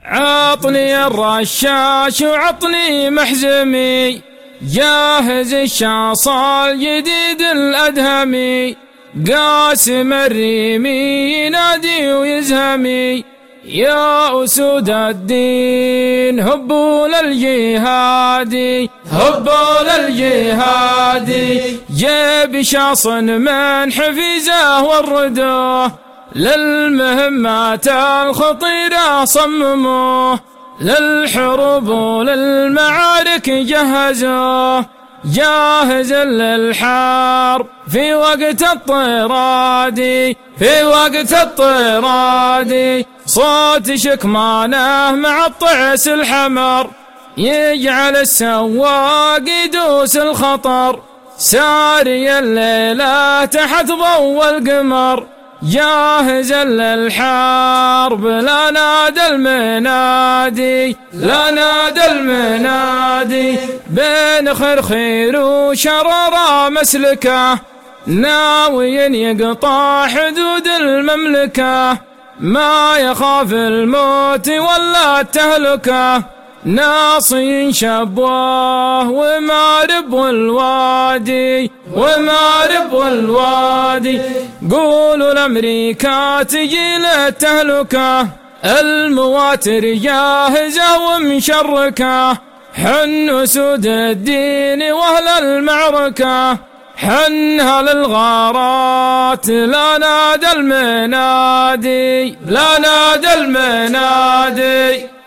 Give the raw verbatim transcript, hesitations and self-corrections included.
عطني الرشاش وعطني محزمي، جاهز الشاص الجديد الأدهمي، قاسم الريمي ينادي ويزهمي، يا أسود الدين هبوا للجهادي، هبوا للجهادي، جيب شاص من حفيزه والردوه، للمهمات الخطيرة صمموه، للحروب وللمعارك جهزوه، جاهز للحرب في وقت الطرادي، في وقت الطرادي، صوت شكمانه مع الطعس الحمر، يجعل السواق يدوس الخطر، ساري الليلة تحت ضوء القمر، جاهز للحرب لا نادى المنادي، لا نادى المنادي، بين خرخير وشرارة مسلكه، ناوي يقطع حدود المملكة، ما يخاف الموت ولا التهلكة، ناصي شبوه ومارب والوادي، ومارب والوادي، قولوا لأمريكا تجي للتهلكة، المواتر جاهزة ومشركة، حن أسود الدين وأهل المعركة، حنها للغارات لا نادى المنادي، لا نادى المنادي.